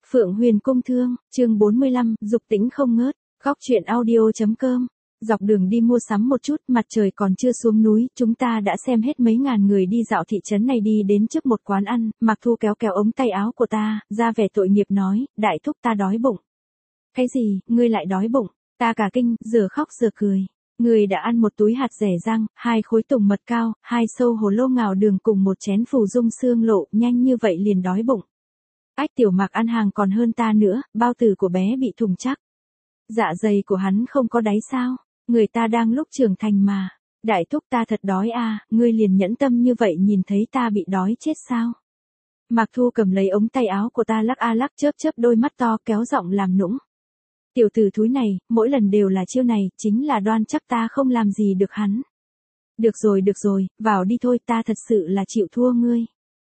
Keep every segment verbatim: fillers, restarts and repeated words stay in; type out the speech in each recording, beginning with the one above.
Phượng Huyền Cung Thương, chương bốn mươi lăm, dục tĩnh không ngớt, góc truyện audio.com. Dọc đường đi mua sắm một chút, mặt trời còn chưa xuống núi, chúng ta đã xem hết mấy ngàn người đi dạo thị trấn này đi đến trước một quán ăn, Mạc Thu kéo kéo ống tay áo của ta, ra vẻ tội nghiệp nói, đại thúc ta đói bụng. Cái gì, ngươi lại đói bụng? Ta cả kinh, giờ khóc giờ cười. Người đã ăn một túi hạt rẻ rang, hai khối tùng mật cao, hai sâu hồ lô ngào đường cùng một chén phù dung xương lộ, nhanh như vậy liền đói bụng. Ách Tiểu Mạc ăn hàng còn hơn ta nữa, bao tử của bé bị thủng chắc. Dạ dày của hắn không có đáy sao? Người ta đang lúc trưởng thành mà. Đại thúc ta thật đói à, ngươi liền nhẫn tâm như vậy nhìn thấy ta bị đói chết sao? Mạc Thu cầm lấy ống tay áo của ta lắc a lắc chớp chớp đôi mắt to kéo giọng làm nũng. Tiểu tử thúi này, mỗi lần đều là chiêu này, chính là đoan chắc ta không làm gì được hắn. Được rồi được rồi, vào đi thôi, ta thật sự là chịu thua ngươi.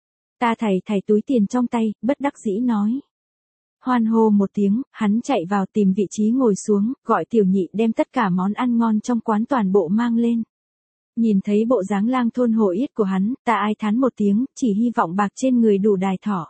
Ta thảy thảy túi tiền trong tay, bất đắc dĩ nói. Hoan hô một tiếng, hắn chạy vào tìm vị trí ngồi xuống, gọi Tiểu Nhị đem tất cả món ăn ngon trong quán toàn bộ mang lên. Nhìn thấy bộ dáng lang thôn hổ yết của hắn, ta ai thán một tiếng, chỉ hy vọng bạc trên người đủ đài thỏ.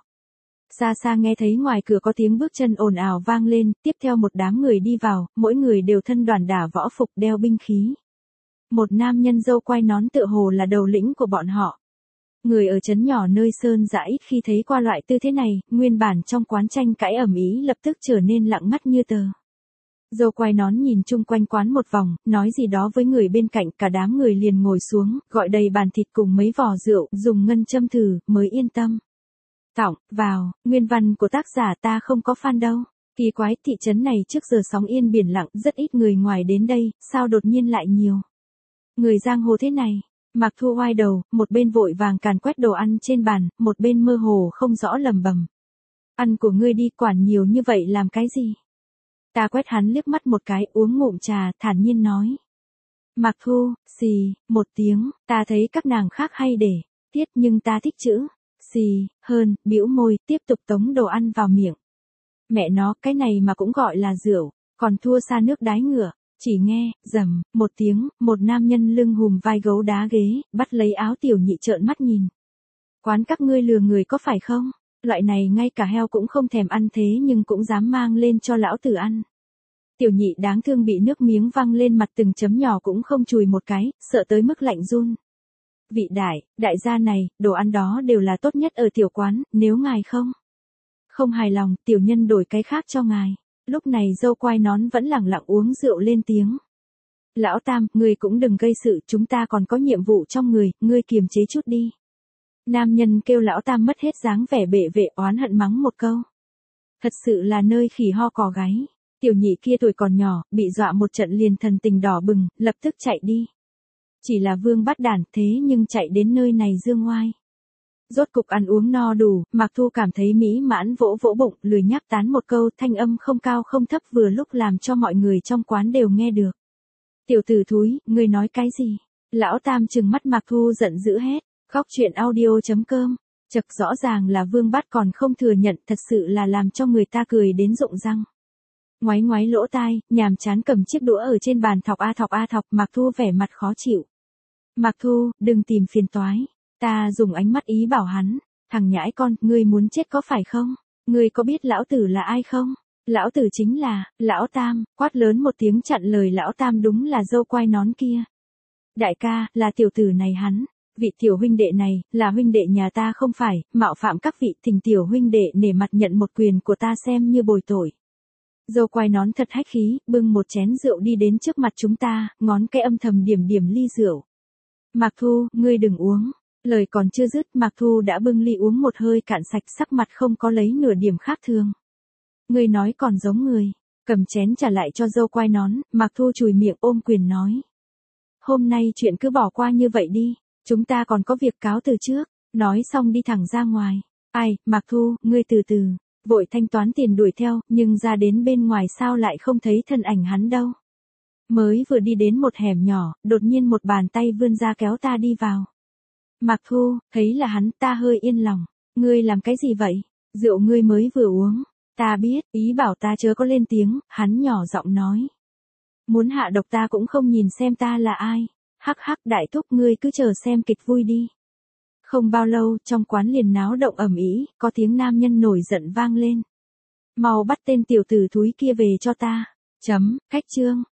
Xa xa nghe thấy ngoài cửa có tiếng bước chân ồn ào vang lên, tiếp theo một đám người đi vào, mỗi người đều thân đoàn đả võ phục đeo binh khí. Một nam nhân râu quai nón tựa hồ là đầu lĩnh của bọn họ. Người ở trấn nhỏ nơi sơn dã ít khi thấy qua loại tư thế này, nguyên bản trong quán tranh cãi ầm ĩ lập tức trở nên lặng mắt như tờ. Râu quai nón nhìn chung quanh quán một vòng, nói gì đó với người bên cạnh, cả đám người liền ngồi xuống, gọi đầy bàn thịt cùng mấy vò rượu, dùng ngân châm thử, mới yên tâm. Tỏng, vào, nguyên văn của tác giả ta không có fan đâu. Kỳ quái, thị trấn này trước giờ sóng yên biển lặng, rất ít người ngoài đến đây, sao đột nhiên lại nhiều. Người giang hồ thế này. Mạc Thu oai đầu, một bên vội vàng càn quét đồ ăn trên bàn, một bên mơ hồ không rõ lầm bầm. Ăn của ngươi đi, quản nhiều như vậy làm cái gì? Ta quét hắn liếc mắt một cái, uống ngụm trà, thản nhiên nói. Mạc Thu, xì, một tiếng, ta thấy các nàng khác hay để, tiết nhưng ta thích chữ, xì, hơn, bĩu môi, tiếp tục tống đồ ăn vào miệng. Mẹ nó, cái này mà cũng gọi là rượu, còn thua xa nước đái ngựa. Chỉ nghe, rầm, một tiếng, một nam nhân lưng hùm vai gấu đá ghế, bắt lấy áo Tiểu Nhị trợn mắt nhìn. Quán các ngươi lừa người có phải không? Loại này ngay cả heo cũng không thèm ăn thế nhưng cũng dám mang lên cho lão tử ăn. Tiểu Nhị đáng thương bị nước miếng văng lên mặt từng chấm nhỏ cũng không chùi một cái, sợ tới mức lạnh run. Vị đại, đại gia này, đồ ăn đó đều là tốt nhất ở tiểu quán, nếu ngài không. Không hài lòng, tiểu nhân đổi cái khác cho ngài. Lúc này dâu quai nón vẫn lẳng lặng uống rượu lên tiếng. Lão Tam, ngươi cũng đừng gây sự, chúng ta còn có nhiệm vụ trong người, ngươi kiềm chế chút đi. Nam nhân kêu lão Tam mất hết dáng vẻ bệ vệ oán hận mắng một câu. Thật sự là nơi khỉ ho cò gáy. Tiểu Nhị kia tuổi còn nhỏ, bị dọa một trận liền thần tình đỏ bừng, lập tức chạy đi. Chỉ là vương bắt đản thế nhưng chạy đến nơi này dương oai. Rốt cục ăn uống no đủ, Mạc Thu cảm thấy mỹ mãn vỗ vỗ bụng, lười nhắc tán một câu, thanh âm không cao không thấp vừa lúc làm cho mọi người trong quán đều nghe được. Tiểu tử thúi, ngươi nói cái gì? Lão Tam trừng mắt Mạc Thu giận dữ hét, góc truyện audio.com. Chật rõ ràng là vương bắt còn không thừa nhận, thật sự là làm cho người ta cười đến rụng răng. Ngoáy ngoáy lỗ tai, nhàm chán cầm chiếc đũa ở trên bàn thọc a thọc a thọc, Mạc Thu vẻ mặt khó chịu. Mạc Thu, đừng tìm phiền toái. Ta dùng ánh mắt ý bảo hắn, thằng nhãi con, ngươi muốn chết có phải không? Ngươi có biết lão tử là ai không? Lão tử chính là, lão Tam, quát lớn một tiếng chặn lời lão Tam đúng là dâu quai nón kia. Đại ca, là tiểu tử này hắn, vị tiểu huynh đệ này, là huynh đệ nhà ta không phải, mạo phạm các vị, thỉnh tiểu huynh đệ nể mặt nhận một quyền của ta xem như bồi tội. Dâu quai nón thật hách khí, bưng một chén rượu đi đến trước mặt chúng ta, ngón cái âm thầm điểm điểm ly rượu. Mạc Thu, ngươi đừng uống. Lời còn chưa dứt, Mạc Thu đã bưng ly uống một hơi cạn sạch, sắc mặt không có lấy nửa điểm khác thường. Ngươi nói còn giống người, cầm chén trả lại cho dâu quai nón, Mạc Thu chùi miệng ôm quyền nói. Hôm nay chuyện cứ bỏ qua như vậy đi, chúng ta còn có việc cáo từ trước, nói xong đi thẳng ra ngoài. Ai, Mạc Thu, ngươi từ từ, vội thanh toán tiền đuổi theo, nhưng ra đến bên ngoài sao lại không thấy thân ảnh hắn đâu. Mới vừa đi đến một hẻm nhỏ, đột nhiên một bàn tay vươn ra kéo ta đi vào. Mạc Thu, thấy là hắn, ta hơi yên lòng. Ngươi làm cái gì vậy? Rượu ngươi mới vừa uống. Ta biết, ý bảo ta chớ có lên tiếng, hắn nhỏ giọng nói. Muốn hạ độc ta cũng không nhìn xem ta là ai. Hắc hắc đại thúc ngươi cứ chờ xem kịch vui đi. Không bao lâu, trong quán liền náo động ầm ĩ, có tiếng nam nhân nổi giận vang lên. Mau bắt tên tiểu tử thúi kia về cho ta. Chấm, cách chương.